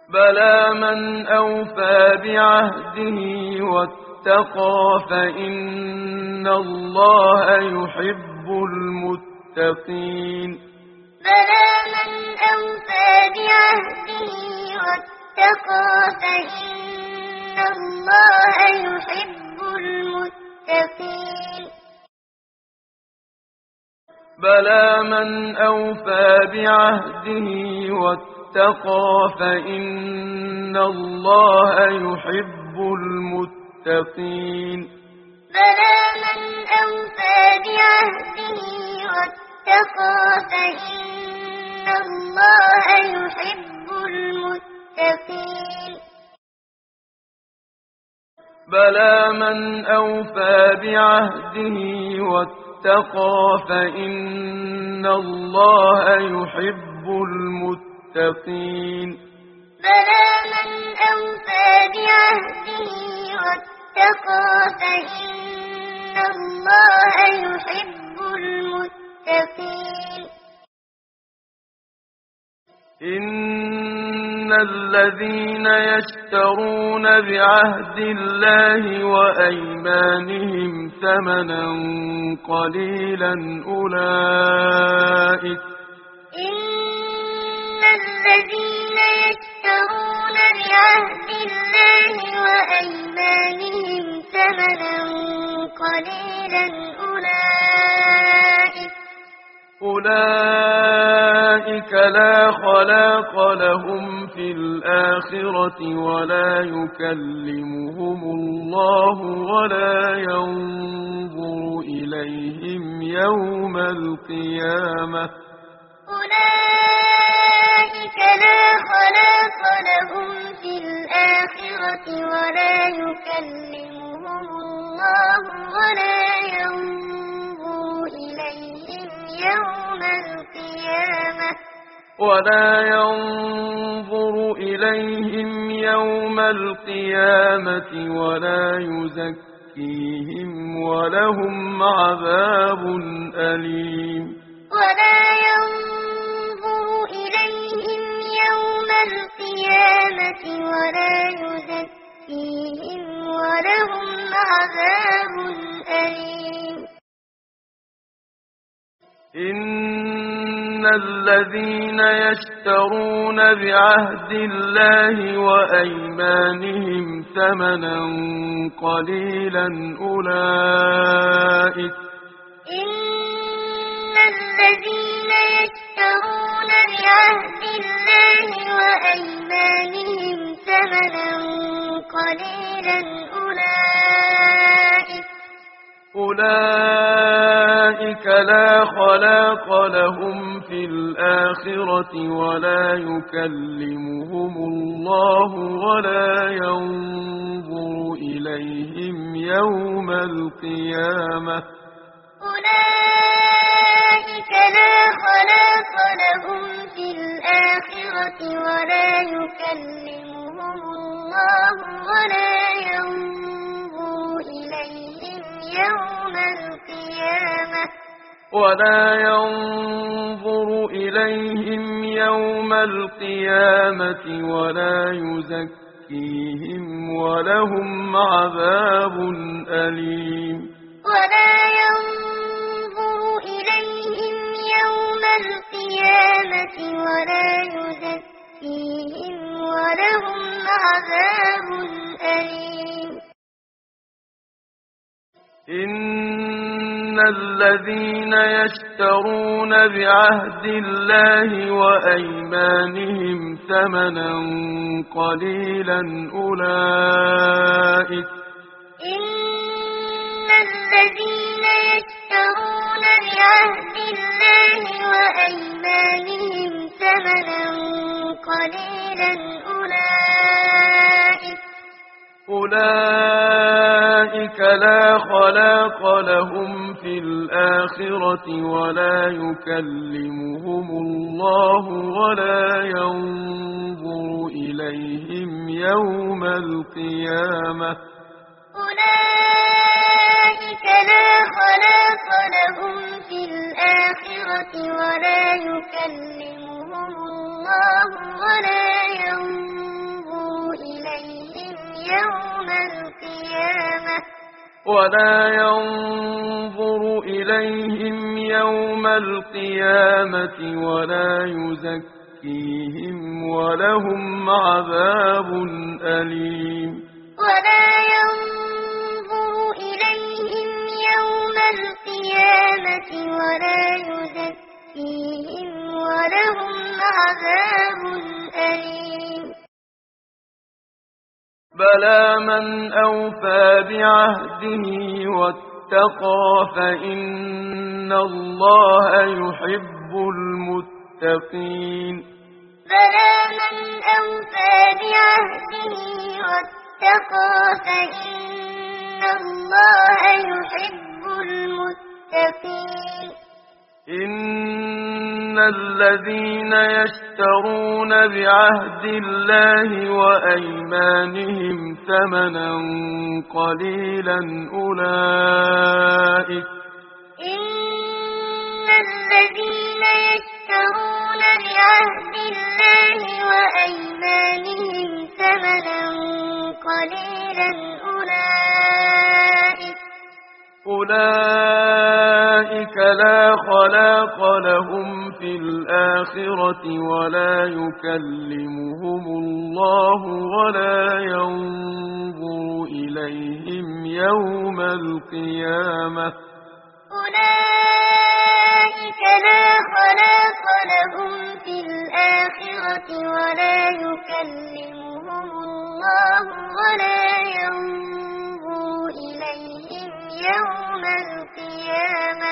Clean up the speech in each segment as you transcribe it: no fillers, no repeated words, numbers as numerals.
بلى من أوفى بعهده واتقى فإن الله يحب المتقين. بلى من أوفى بعهده واتقى فإن الله يحب المتقين. بلى من أوفى بعهده واتقى فإن الله يحب المتقين. بلى من أوفى بعهده واتقى فإن الله يحب المتقين. بلى من أوفى بعهده واتقى فإن الله يحب المتقين. بلى من أوفى بعهده واتقى فإن الله يحب المتقين. إن الذين يشترون بعهد الله وأيمانهم ثمنا قليلا أولئك إن الذين يشترون بعهد الله وأيمانهم ثمنا قليلا أولئك لا خلاق لهم في الآخرة ولا يكلمهم الله ولا ينظر إليهم يوم القيامة. أولئك لا خلاق لهم في الآخرة ولا يكلمهم الله ولا ينظر إليهم يوم القيامة. ولا ينظر إليهم يوم القيامة ولا يزكيهم ولهم عذاب أليم. ولا ينظر إليهم يوم القيامة ولا يزكيهم ولهم عذاب أليم. إن الذين يشترون بعهد الله وأيمانهم ثمنا قليلا أولئك إن الذين يشترون بعهد الله وأيمانهم ثمنا قليلا أولئك لا خلاق لهم في الآخرة ولا يكلمهم الله ولا ينظر إليهم يوم القيامة. أولئك لا خلاق لهم في الآخرة ولا يكلمهم الله ولا ينظر إليهم يوم القيامة. ولا ينظر إليهم يوم القيامة ولا يزكيهم ولهم عذاب أليم. ولا ينظر إليهم يوم القيامة ولا يزكيهم ولهم عذاب أليم. إن الذين يشترون بعهد الله وأيمانهم ثمنا قليلا أولئك إن الذين يشترون بعهد الله وأيمانهم ثمنا قليلا أولئك لا خلاق لهم في الآخرة ولا يكلمهم الله ولا ينظر إليهم يوم القيامة. أولئك لا خلاق لهم في الآخرة ولا يكلمهم الله ولا ينظر ولا ينظر إليهم يوم القيامة ولا يزكيهم ولهم عذاب أليم ولا ينظر إليهم يوم القيامة ولا يزكيهم ولهم عذاب أليم بلى من أوفى بعهده واتقى فإن الله يحب المتقين بلى من أوفى بعهده واتقى فإن الله يحب المتقين إن الذين يشترون بعهد الله وأيمانهم ثمنا قليلا إن الذين يشترون بعهد الله وأيمانهم ثمنا قليلا أولئك لا خلاق لهم في الآخرة ولا يكلمهم الله ولا ينظر إليهم يوم القيامة أولئك لا خلاق لهم في الآخرة ولا يكلمهم الله ولا ينظر إليهم يوم القيامة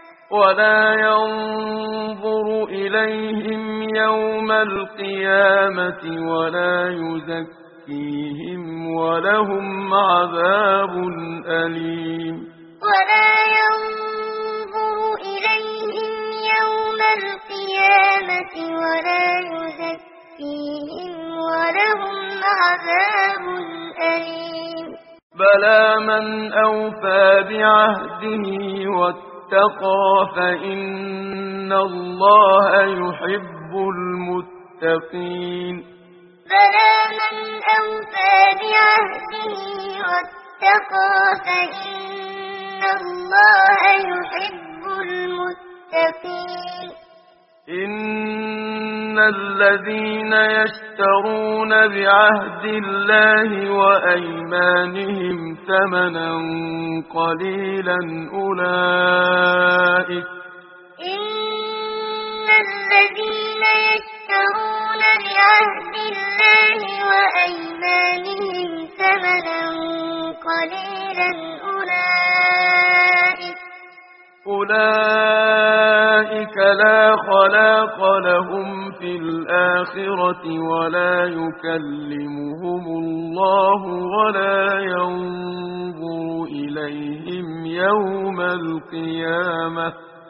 ولا يزكيهم ولهم عذاب أليم ولا ينظر إليهم يوم القيامة ولا يزكيهم ولهم عذاب أليم بلى من أوفى بعهده واتقى فإن الله يحب المتقين بلى من أوفى بعهده واتقى فإن الله يحب المتقين إن الذين يشترون بعهد الله وأيمانهم ثمنا قليلا إن الذين يشترون بعهد الله وأيمانهم ثمنا قليلا أولئك لا خلاق لهم في الآخرة ولا يكلمهم الله ولا ينظر إليهم يوم القيامة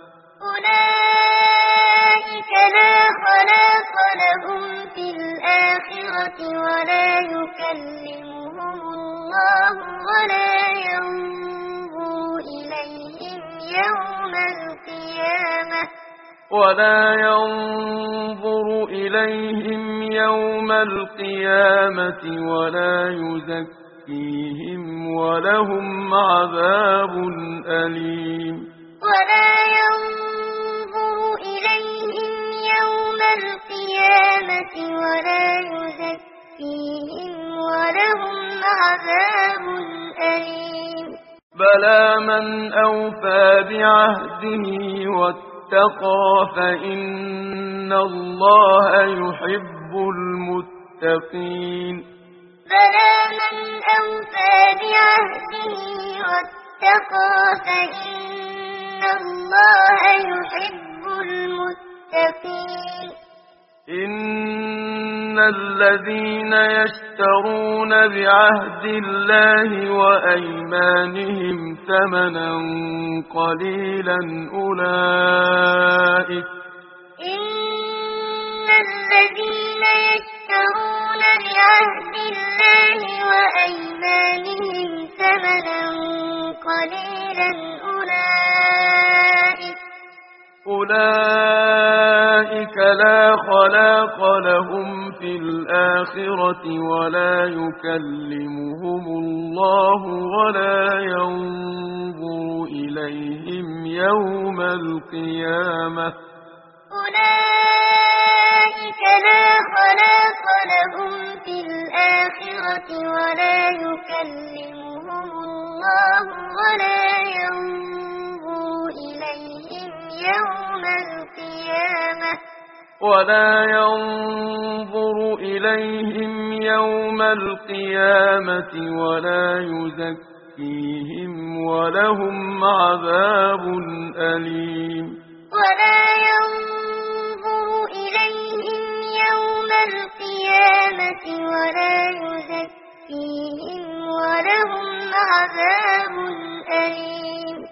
أولئك لا خلاق لهم في الآخرة ولا يكلمهم الله ولا ينظر إليهم يوم القيامة ولا يزكيهم ولهم عذاب أليم ولا ينظر إليهم يوم القيامة ولا يزكيهم ولهم عذاب أليم بلى من أوفى بعهده واتقى فإن الله يحب المتقين بلى من أوفى بعهده واتقى فإن الله يحب المتقين إن الذين يشترون بعهد الله وأيمانهم ثمنا قليلا إن الذين يشترون بعهد الله وأيمانهم ثمنا قليلا أولئك لا خلاق لهم في الآخرة ولا يكلمهم الله ولا ينظر إليهم يوم القيامة أولئك لا خلاق لهم في الآخرة ولا يكلمهم الله ولا ينظر إليهم يوم القيامة ولا يزكيهم ولهم عذاب أليم ولا ينظر إليهم يوم القيامة ولا يزكيهم ولهم عذاب أليم